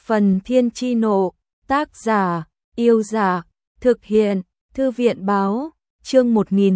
Phần Thiên Chi Nộ, tác giả, Yêu Giả, thực hiện, Thư viện Báo, chương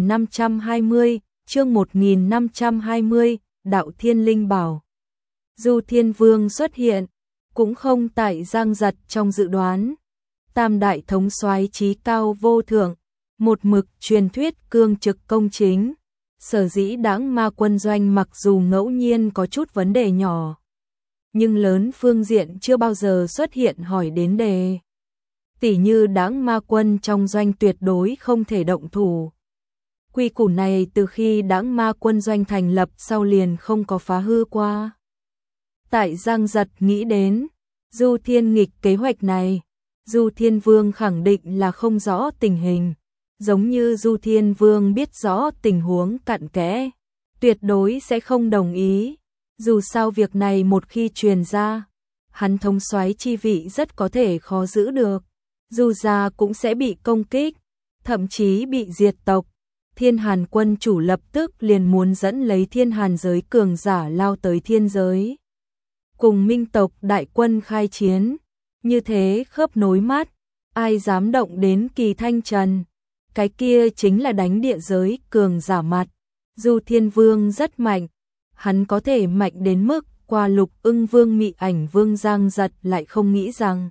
1520, Đạo Thiên Linh Bảo. Du Thiên Vương xuất hiện, cũng không tại Giang Giật trong dự đoán. Tam đại thống soái chí cao vô thượng, một mực truyền thuyết cương trực công chính. Sở dĩ Đãng Ma quân doanh mặc dù ngẫu nhiên có chút vấn đề nhỏ, nhưng lớn phương diện chưa bao giờ xuất hiện hỏi đến đề. Tỉ như Đãng Ma quân trong doanh tuyệt đối không thể động thủ. Quy củ này từ khi Đãng Ma quân doanh thành lập sau liền không có phá hư qua. Tại Giang Giật nghĩ đến Du Thiên nghịch kế hoạch này, Du Thiên Vương khẳng định là không rõ tình hình. Giống như Du Thiên Vương biết rõ tình huống cặn kẽ, tuyệt đối sẽ không đồng ý. Dù sao việc này một khi truyền ra, hắn thống soái chi vị rất có thể khó giữ được. Dù ra cũng sẽ bị công kích, thậm chí bị diệt tộc. Thiên Hàn quân chủ lập tức liền muốn dẫn lấy Thiên Hàn giới cường giả lao tới thiên giới, cùng Minh tộc đại quân khai chiến. Như thế khớp nối mắt, ai dám động đến Kỳ Thanh Trần, cái kia chính là đánh địa giới cường giả mặt. Du Thiên Vương rất mạnh, hắn có thể mạnh đến mức qua Lục Ưng Vương Mị Ảnh Vương. Giang Giật lại không nghĩ rằng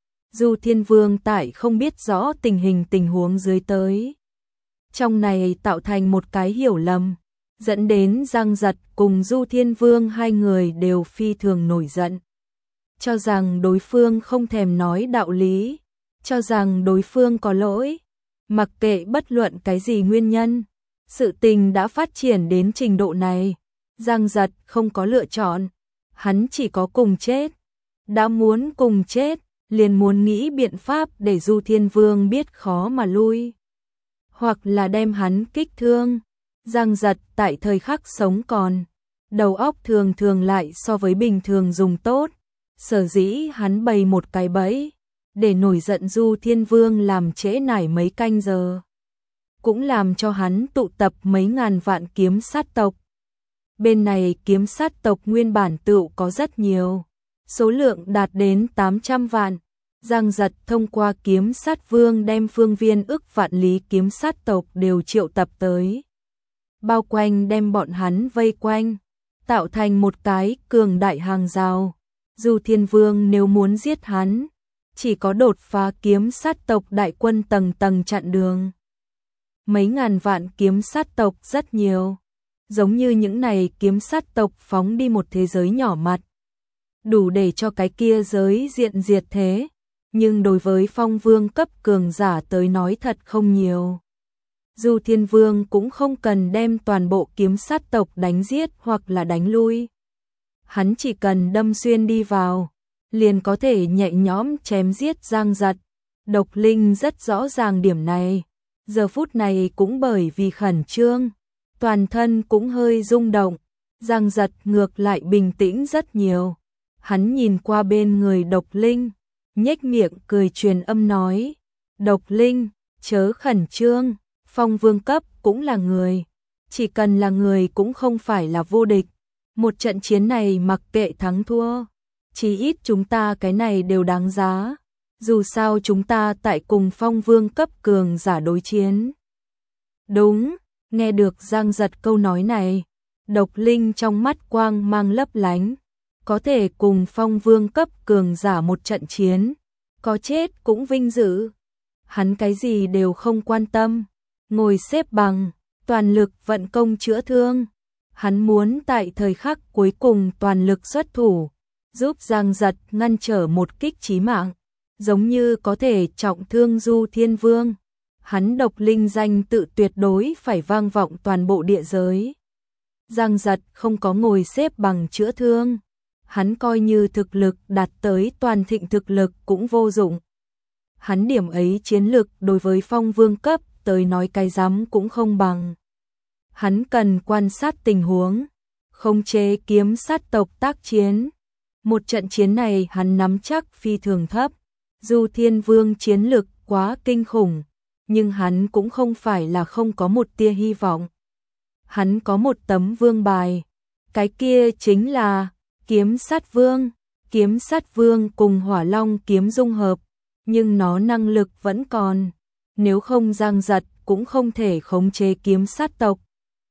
Du Thiên Vương tại không biết rõ tình huống dưới tới. Trong này tạo thành một cái hiểu lầm, dẫn đến Giang Giật cùng Du Thiên Vương hai người đều phi thường nổi giận. Cho rằng đối phương không thèm nói đạo lý, cho rằng đối phương có lỗi. Mặc kệ bất luận cái gì nguyên nhân, sự tình đã phát triển đến trình độ này, Giang Giật không có lựa chọn, hắn chỉ có cùng chết. Đã muốn cùng chết, liền muốn nghĩ biện pháp để Du Thiên Vương biết khó mà lui, hoặc là đem hắn kích thương. Giang Giật tại thời khắc sống còn, đầu óc thường thường lại so với bình thường dùng tốt, sở dĩ hắn bày một cái bẫy để nổi giận Du Thiên Vương làm trễ nải mấy canh giờ, cũng làm cho hắn tụ tập mấy ngàn vạn kiếm sát tộc. Bên này kiếm sát tộc nguyên bản tựu có rất nhiều, số lượng đạt đến 800 vạn. Giang Giật thông qua kiếm sát vương đem phương viên ức vạn lý kiếm sát tộc đều triệu tập tới, bao quanh đem bọn hắn vây quanh, tạo thành một cái cường đại hàng rào. Du Thiên Vương nếu muốn giết hắn, chỉ có đột phá kiếm sát tộc đại quân tầng tầng chặn đường. Mấy ngàn vạn kiếm sát tộc rất nhiều, giống như những này kiếm sát tộc phóng đi một thế giới nhỏ mặt, đủ để cho cái kia giới diện diệt thế, nhưng đối với phong vương cấp cường giả tới nói thật không nhiều. Du Thiên Vương cũng không cần đem toàn bộ kiếm sát tộc đánh giết hoặc là đánh lui, hắn chỉ cần đâm xuyên đi vào, liền có thể nhẹ nhõm chém giết Giang Giật. Độc Linh rất rõ ràng điểm này, giờ phút này cũng bởi vì khẩn trương, toàn thân cũng hơi rung động. Giang Giật ngược lại bình tĩnh rất nhiều, hắn nhìn qua bên người Độc Linh, nhếch miệng cười truyền âm nói: Độc Linh, chớ khẩn trương, phong vương cấp cũng là người, chỉ cần là người cũng không phải là vô địch. Một trận chiến này mặc kệ thắng thua, chí ít chúng ta cái này đều đáng giá. Dù sao chúng ta tại cùng phong vương cấp cường giả đối chiến. Đúng, nghe được Giang Giật câu nói này, Độc Linh trong mắt quang mang lấp lánh, có thể cùng phong vương cấp cường giả một trận chiến, có chết cũng vinh dự. Hắn cái gì đều không quan tâm, ngồi xếp bằng, toàn lực vận công chữa thương. Hắn muốn tại thời khắc cuối cùng toàn lực xuất thủ, giúp Giang Giật ngăn trở một kích chí mạng, giống như có thể trọng thương Du Thiên Vương. Hắn Độc Linh danh tự tuyệt đối phải vang vọng toàn bộ địa giới. Giang Giật không có ngồi xếp bằng chữa thương, hắn coi như thực lực đạt tới toàn thịnh thực lực cũng vô dụng. Hắn điểm ấy chiến lực đối với phong vương cấp tới nói cái rắm cũng không bằng. Hắn cần quan sát tình huống, khống chế kiếm sát tộc tác chiến. Một trận chiến này hắn nắm chắc phi thường thấp. Du Thiên Vương chiến lực quá kinh khủng, nhưng hắn cũng không phải là không có một tia hy vọng. Hắn có một tấm vương bài, cái kia chính là kiếm sát vương. Kiếm Sát Vương cùng Hỏa Long kiếm dung hợp, nhưng nó năng lực vẫn còn, nếu không Giang Giật cũng không thể khống chế kiếm sát tộc.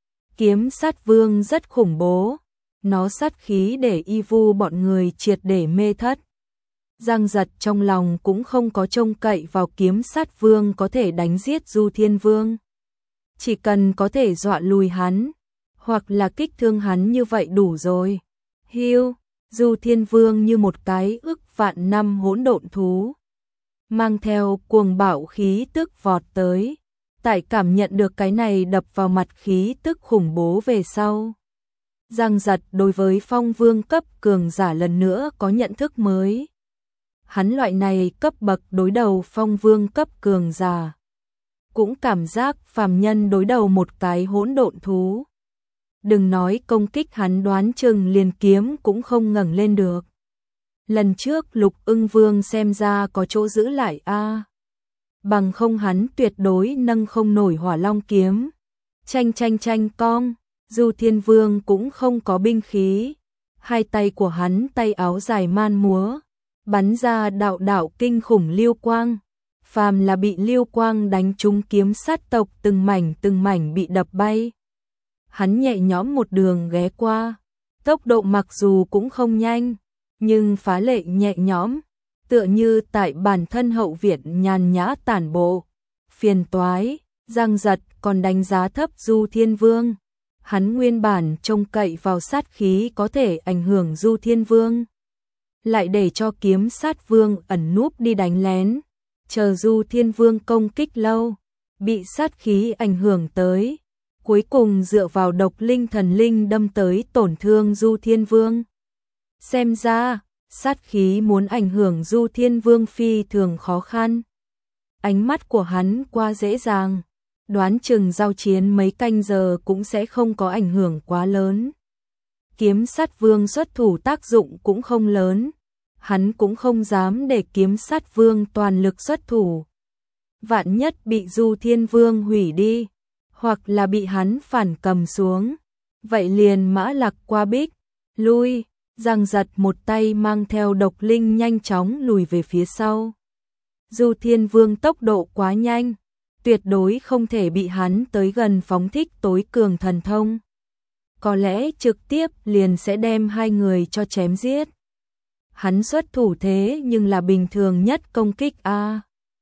Kiếm Sát Vương rất khủng bố, nó sát khí để y vu bọn người triệt để mê thất. Giang Giật trong lòng cũng không có trông cậy vào Kiếm Sát Vương có thể đánh giết Du Thiên Vương. Chỉ cần có thể dọa lùi hắn, hoặc là kích thương hắn như vậy đủ rồi. Hiu, Du Thiên Vương như một cái ức vạn năm hỗn độn thú, mang theo cuồng bạo khí tức vọt tới. Tại cảm nhận được cái này đập vào mặt khí tức khủng bố về sau, Giang Giật đối với Phong Vương cấp cường giả lần nữa có nhận thức mới. Hắn loại này cấp bậc đối đầu Phong Vương cấp cường giả, cũng cảm giác phàm nhân đối đầu một cái hỗn độn thú. Đừng nói công kích hắn đoán chừng liền kiếm cũng không ngẩng lên được. Lần trước Lục Ưng Vương xem ra có chỗ giữ lại a, bằng không hắn tuyệt đối nâng không nổi Hỏa Long kiếm. Tranh cong, Du Thiên Vương cũng không có binh khí, hai tay của hắn tay áo dài man múa, bắn ra đạo đạo kinh khủng lưu quang. Phàm là bị lưu quang đánh trúng kiếm sát tộc từng mảnh bị đập bay. Hắn nhẹ nhõm một đường ghé qua, tốc độ mặc dù cũng không nhanh, nhưng phá lệ nhẹ nhõm, tựa như tại bản thân hậu viện nhàn nhã tản bộ. Phiền toái, Giang Giật còn đánh giá thấp Du Thiên Vương. Hắn nguyên bản trông cậy vào sát khí có thể ảnh hưởng Du Thiên Vương, lại để cho Kiếm Sát Vương ẩn núp đi đánh lén, chờ Du Thiên Vương công kích lâu, bị sát khí ảnh hưởng tới, cuối cùng dựa vào độc linh thần linh đâm tới tổn thương Du Thiên Vương. Xem ra, sát khí muốn ảnh hưởng Du Thiên Vương phi thường khó khăn. Ánh mắt của hắn qua dễ dàng, đoán chừng giao chiến mấy canh giờ cũng sẽ không có ảnh hưởng quá lớn. Kiếm Sát Vương xuất thủ tác dụng cũng không lớn, hắn cũng không dám để Kiếm Sát Vương toàn lực xuất thủ. Vạn nhất bị Du Thiên Vương hủy đi, hoặc là bị hắn phản cầm xuống, vậy liền mã lạc qua bích, lui. Giang Giật một tay mang theo độc linh nhanh chóng lùi về phía sau. Du Thiên Vương tốc độ quá nhanh, tuyệt đối không thể bị hắn tới gần phóng thích tối cường thần thông. Có lẽ trực tiếp liền sẽ đem hai người cho chém giết. Hắn xuất thủ thế nhưng là bình thường nhất công kích a,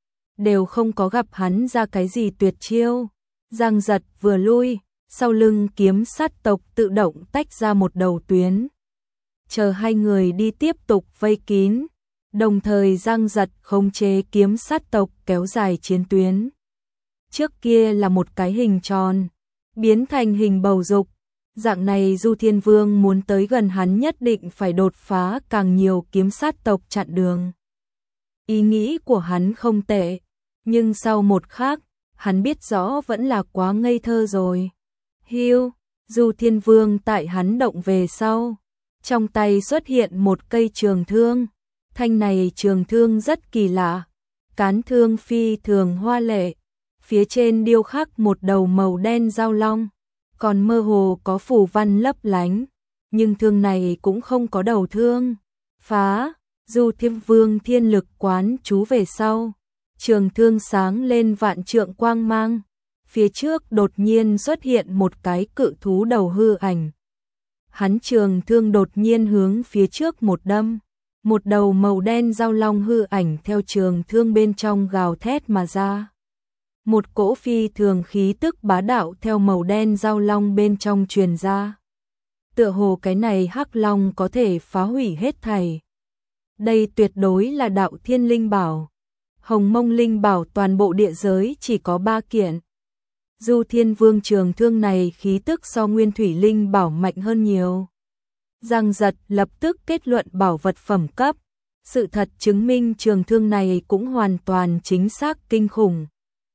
đều không có gặp hắn ra cái gì tuyệt chiêu. Giang Giật vừa lui, sau lưng Kiếm Sát tộc tự động tách ra một đầu tuyến, chờ hai người đi tiếp tục vây kín, đồng thời Giang Giật khống chế Kiếm Sát tộc kéo dài chiến tuyến. Trước kia là một cái hình tròn, biến thành hình bầu dục, dạng này Du Thiên Vương muốn tới gần hắn nhất định phải đột phá càng nhiều Kiếm Sát tộc chặn đường. Ý nghĩ của hắn không tệ, nhưng sau một khắc, hắn biết rõ vẫn là quá ngây thơ rồi. Hiu, Du Thiên Vương tại hắn động về sau, trong tay xuất hiện một cây trường thương. Thanh này trường thương rất kỳ lạ, cán thương phi thường hoa lệ, phía trên điêu khắc một đầu màu đen dao long, còn mơ hồ có phù văn lấp lánh, nhưng thương này cũng không có đầu thương. Phá, Du Thiên Vương thiên lực quán chú về sau, trường thương sáng lên vạn trượng quang mang, phía trước đột nhiên xuất hiện một cái cự thú đầu hư ảnh. Hắn trường thương đột nhiên hướng phía trước một đâm, một đầu màu đen dao long hư ảnh theo trường thương bên trong gào thét mà ra. Một cỗ phi thường khí tức bá đạo theo màu đen dao long bên trong truyền ra. Tựa hồ cái này hắc long có thể phá hủy hết thảy. Đây tuyệt đối là đạo thiên linh bảo. Hồng mông linh bảo toàn bộ địa giới chỉ có 3 kiện. Du Thiên Vương trường thương này khí tức so nguyên thủy linh bảo mạnh hơn nhiều. Giang Giật lập tức kết luận bảo vật phẩm cấp. Sự thật chứng minh trường thương này cũng hoàn toàn chính xác kinh khủng.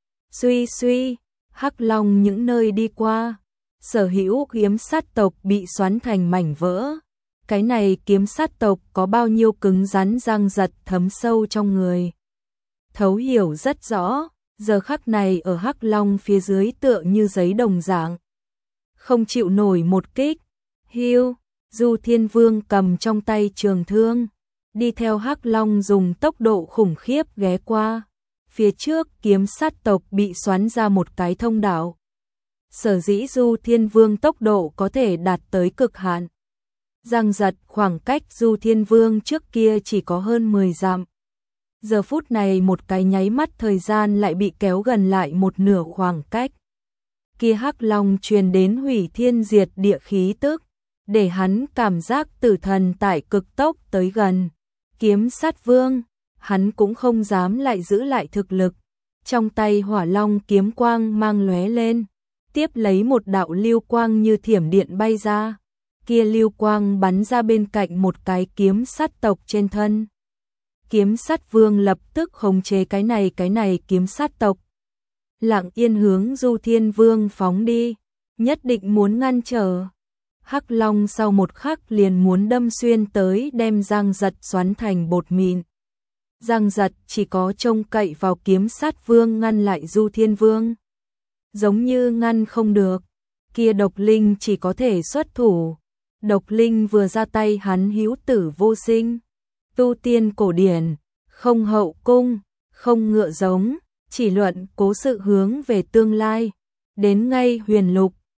Suy, hắc long những nơi đi qua, sở hữu kiếm sát tộc bị xoắn thành mảnh vỡ. Cái này kiếm sát tộc có bao nhiêu cứng rắn Giang Giật thấm sâu trong người. Thấu hiểu rất rõ, giờ khắc này ở hắc long phía dưới tựa như giấy đồng dạng, không chịu nổi một kích. Hiu, Du Thiên Vương cầm trong tay trường thương, đi theo Hắc Long dùng tốc độ khủng khiếp ghé qua. Phía trước kiếm sát tộc bị xoắn ra một cái thông đạo. Sở dĩ Du Thiên Vương tốc độ có thể đạt tới cực hạn. Giang giật khoảng cách Du Thiên Vương trước kia chỉ có hơn 10 dặm. Giờ phút này một cái nháy mắt thời gian lại bị kéo gần lại một nửa khoảng cách. Kia Hắc Long truyền đến hủy thiên diệt địa khí tức, để hắn cảm giác tử thần tại cực tốc tới gần. Kiếm sát vương, hắn cũng không dám lại giữ lại thực lực. Trong tay hỏa long kiếm quang mang lóe lên, tiếp lấy một đạo lưu quang như thiểm điện bay ra. Kia lưu quang bắn ra bên cạnh một cái kiếm sát tộc trên thân. Kiếm sát vương lập tức khống chế cái này kiếm sát tộc. Lặng yên hướng Du Thiên Vương phóng đi, nhất định muốn ngăn trở. Hắc Long sau một khắc liền muốn đâm xuyên tới đem Giang Giật xoắn thành bột mịn. Giang Giật chỉ có trông cậy vào kiếm sát vương ngăn lại Du Thiên Vương. Giống như ngăn không được, kia độc linh chỉ có thể xuất thủ. Độc linh vừa ra tay hắn hữu tử vô sinh. Tu tiên cổ điển, không hậu cung, không ngựa giống, chỉ luận cố sự hướng về tương lai. Đến ngay huyền lục,